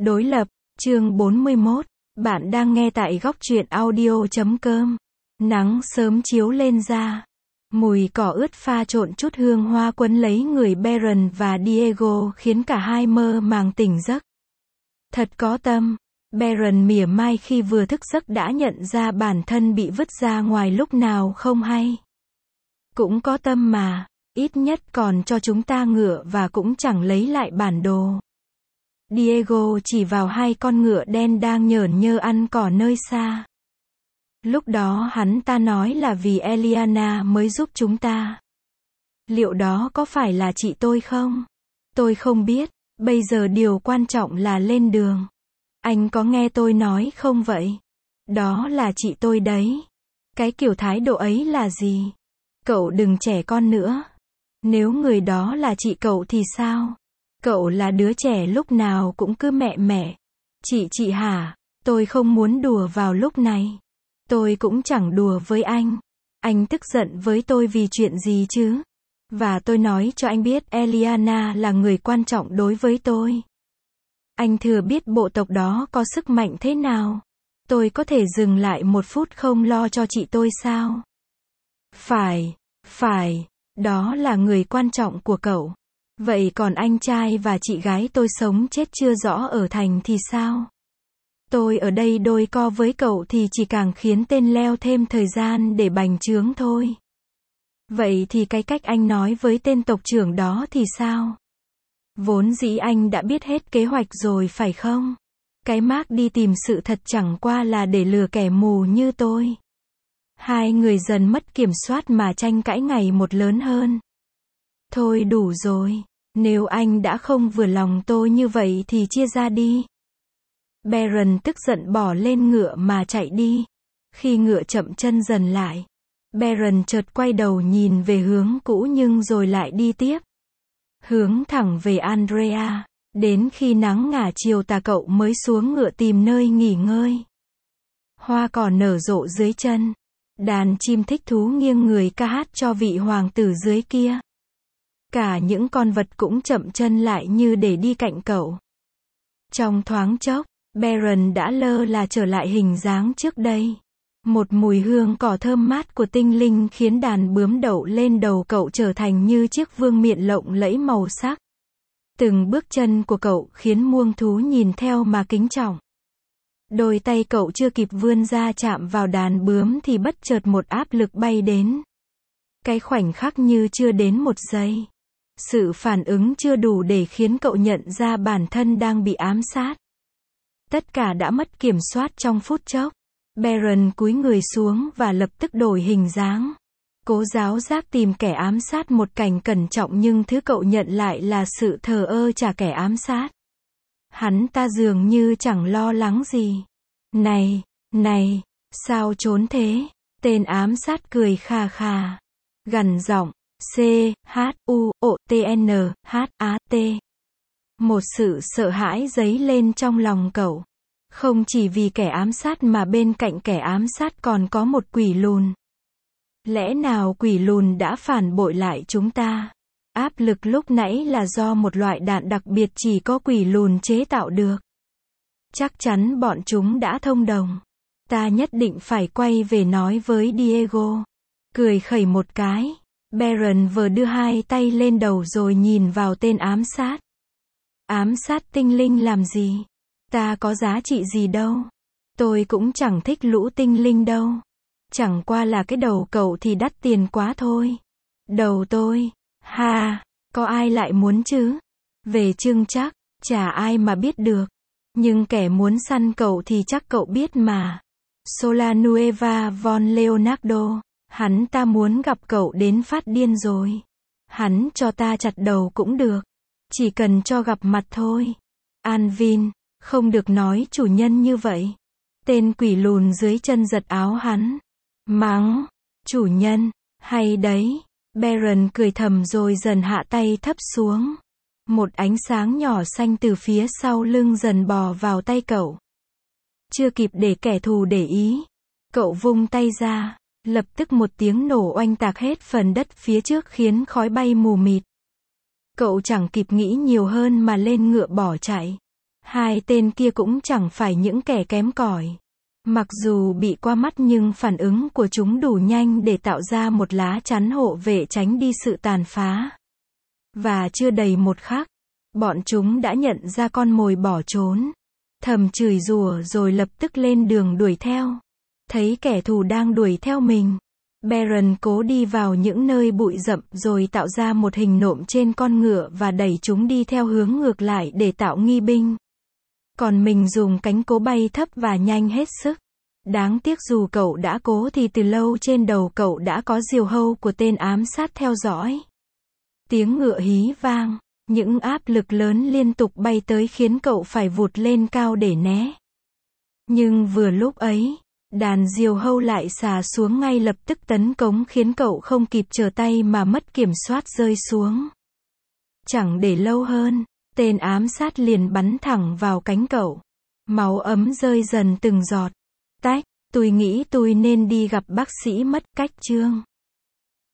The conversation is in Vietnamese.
Đối lập, chương 41. Bạn đang nghe tại góc truyện audio.com. Nắng sớm chiếu lên da. Mùi cỏ ướt pha trộn chút hương hoa quấn lấy người Baron và Diego khiến cả hai mơ màng tỉnh giấc. Thật có tâm. Baron mỉa mai khi vừa thức giấc đã nhận ra bản thân bị vứt ra ngoài lúc nào không hay. Cũng có tâm mà, ít nhất còn cho chúng ta ngựa và cũng chẳng lấy lại bản đồ. Diego chỉ vào hai con ngựa đen đang nhởn nhơ ăn cỏ nơi xa. Lúc đó hắn ta nói là vì Eliana mới giúp chúng ta. Liệu đó có phải là chị tôi không? Tôi không biết, bây giờ điều quan trọng là lên đường. Anh có nghe tôi nói không vậy? Đó là chị tôi đấy. Cái kiểu thái độ ấy là gì? Cậu đừng trẻ con nữa. Nếu người đó là chị cậu thì sao? Cậu là đứa trẻ lúc nào cũng cứ mẹ mẹ. Chị hả? Tôi không muốn đùa vào lúc này. Tôi cũng chẳng đùa với anh. Anh tức giận với tôi vì chuyện gì chứ? Và tôi nói cho anh biết Eliana là người quan trọng đối với tôi. Anh thừa biết bộ tộc đó có sức mạnh thế nào. Tôi có thể dừng lại một phút không lo cho chị tôi sao? Phải, đó là người quan trọng của cậu. Vậy còn anh trai và chị gái tôi sống chết chưa rõ ở thành thì sao? Tôi ở đây đôi co với cậu thì chỉ càng khiến tên leo thêm thời gian để bành trướng thôi. Vậy thì cái cách anh nói với tên tộc trưởng đó thì sao? Vốn dĩ anh đã biết hết kế hoạch rồi phải không? Cái Mark đi tìm sự thật chẳng qua là để lừa kẻ mù như tôi. Hai người dần mất kiểm soát mà tranh cãi ngày một lớn hơn. Thôi đủ rồi. Nếu anh đã không vừa lòng tôi như vậy thì chia ra đi. Baron tức giận bỏ lên ngựa mà chạy đi. Khi ngựa chậm chân dần lại, Baron chợt quay đầu nhìn về hướng cũ nhưng rồi lại đi tiếp. Hướng thẳng về Andrea. Đến khi nắng ngả chiều tà cậu mới xuống ngựa tìm nơi nghỉ ngơi. Hoa cỏ nở rộ dưới chân. Đàn chim thích thú nghiêng người ca hát cho vị hoàng tử dưới kia. Cả những con vật cũng chậm chân lại như để đi cạnh cậu. Trong thoáng chốc, Baron đã lơ là trở lại hình dáng trước đây. Một mùi hương cỏ thơm mát của tinh linh khiến đàn bướm đậu lên đầu cậu trở thành như chiếc vương miện lộng lẫy màu sắc. Từng bước chân của cậu khiến muông thú nhìn theo mà kính trọng. Đôi tay cậu chưa kịp vươn ra chạm vào đàn bướm thì bất chợt một áp lực bay đến. Cái khoảnh khắc như chưa đến một giây. Sự phản ứng chưa đủ để khiến cậu nhận ra bản thân đang bị ám sát. Tất cả đã mất kiểm soát trong phút chốc. Baron cúi người xuống và lập tức đổi hình dáng. Cố giáo giác tìm kẻ ám sát một cảnh cẩn trọng nhưng thứ cậu nhận lại là sự thờ ơ trả kẻ ám sát. Hắn ta dường như chẳng lo lắng gì. Này, sao trốn thế? Tên ám sát cười khà khà. Gằn giọng, C-H-U-O-T-N-H-A-T. Một sự sợ hãi dấy lên trong lòng cậu. Không chỉ vì kẻ ám sát mà bên cạnh kẻ ám sát còn có một quỷ lùn. Lẽ nào quỷ lùn đã phản bội lại chúng ta? Áp lực lúc nãy là do một loại đạn đặc biệt chỉ có quỷ lùn chế tạo được. Chắc chắn bọn chúng đã thông đồng. Ta nhất định phải quay về nói với Diego. Cười khẩy một cái. Baron vừa đưa hai tay lên đầu rồi nhìn vào tên ám sát. Ám sát tinh linh làm gì? Ta có giá trị gì đâu. Tôi cũng chẳng thích lũ tinh linh đâu. Chẳng qua là cái đầu cậu thì đắt tiền quá thôi. Đầu tôi? Ha, có ai lại muốn chứ? Về chưng chắc, chả ai mà biết được. Nhưng kẻ muốn săn cậu thì chắc cậu biết mà. Solanueva von Leonardo. Hắn ta muốn gặp cậu đến phát điên rồi. Hắn cho ta chặt đầu cũng được. Chỉ cần cho gặp mặt thôi. Alvin, không được nói chủ nhân như vậy. Tên quỷ lùn dưới chân giật áo hắn. Mắng, chủ nhân, hay đấy. Baron cười thầm rồi dần hạ tay thấp xuống. Một ánh sáng nhỏ xanh từ phía sau lưng dần bò vào tay cậu. Chưa kịp để kẻ thù để ý. Cậu vung tay ra. Lập tức một tiếng nổ oanh tạc hết phần đất phía trước khiến khói bay mù mịt. Cậu chẳng kịp nghĩ nhiều hơn mà lên ngựa bỏ chạy. Hai tên kia cũng chẳng phải những kẻ kém cỏi. Mặc dù bị qua mắt nhưng phản ứng của chúng đủ nhanh để tạo ra một lá chắn hộ vệ tránh đi sự tàn phá. Và chưa đầy một khắc, bọn chúng đã nhận ra con mồi bỏ trốn. Thầm chửi rủa rồi lập tức lên đường đuổi theo. Thấy kẻ thù đang đuổi theo mình, Baron cố đi vào những nơi bụi rậm rồi tạo ra một hình nộm trên con ngựa và đẩy chúng đi theo hướng ngược lại để tạo nghi binh. Còn mình dùng cánh cố bay thấp và nhanh hết sức. Đáng tiếc dù cậu đã cố thì từ lâu trên đầu cậu đã có diều hâu của tên ám sát theo dõi. Tiếng ngựa hí vang, những áp lực lớn liên tục bay tới khiến cậu phải vụt lên cao để né. Nhưng vừa lúc ấy, đàn diều hâu lại xà xuống ngay lập tức tấn công khiến cậu không kịp trở tay mà mất kiểm soát rơi xuống. Chẳng để lâu hơn, tên ám sát liền bắn thẳng vào cánh cậu. Máu ấm rơi dần từng giọt. Tách, tôi nghĩ tôi nên đi gặp bác sĩ mất cách chương.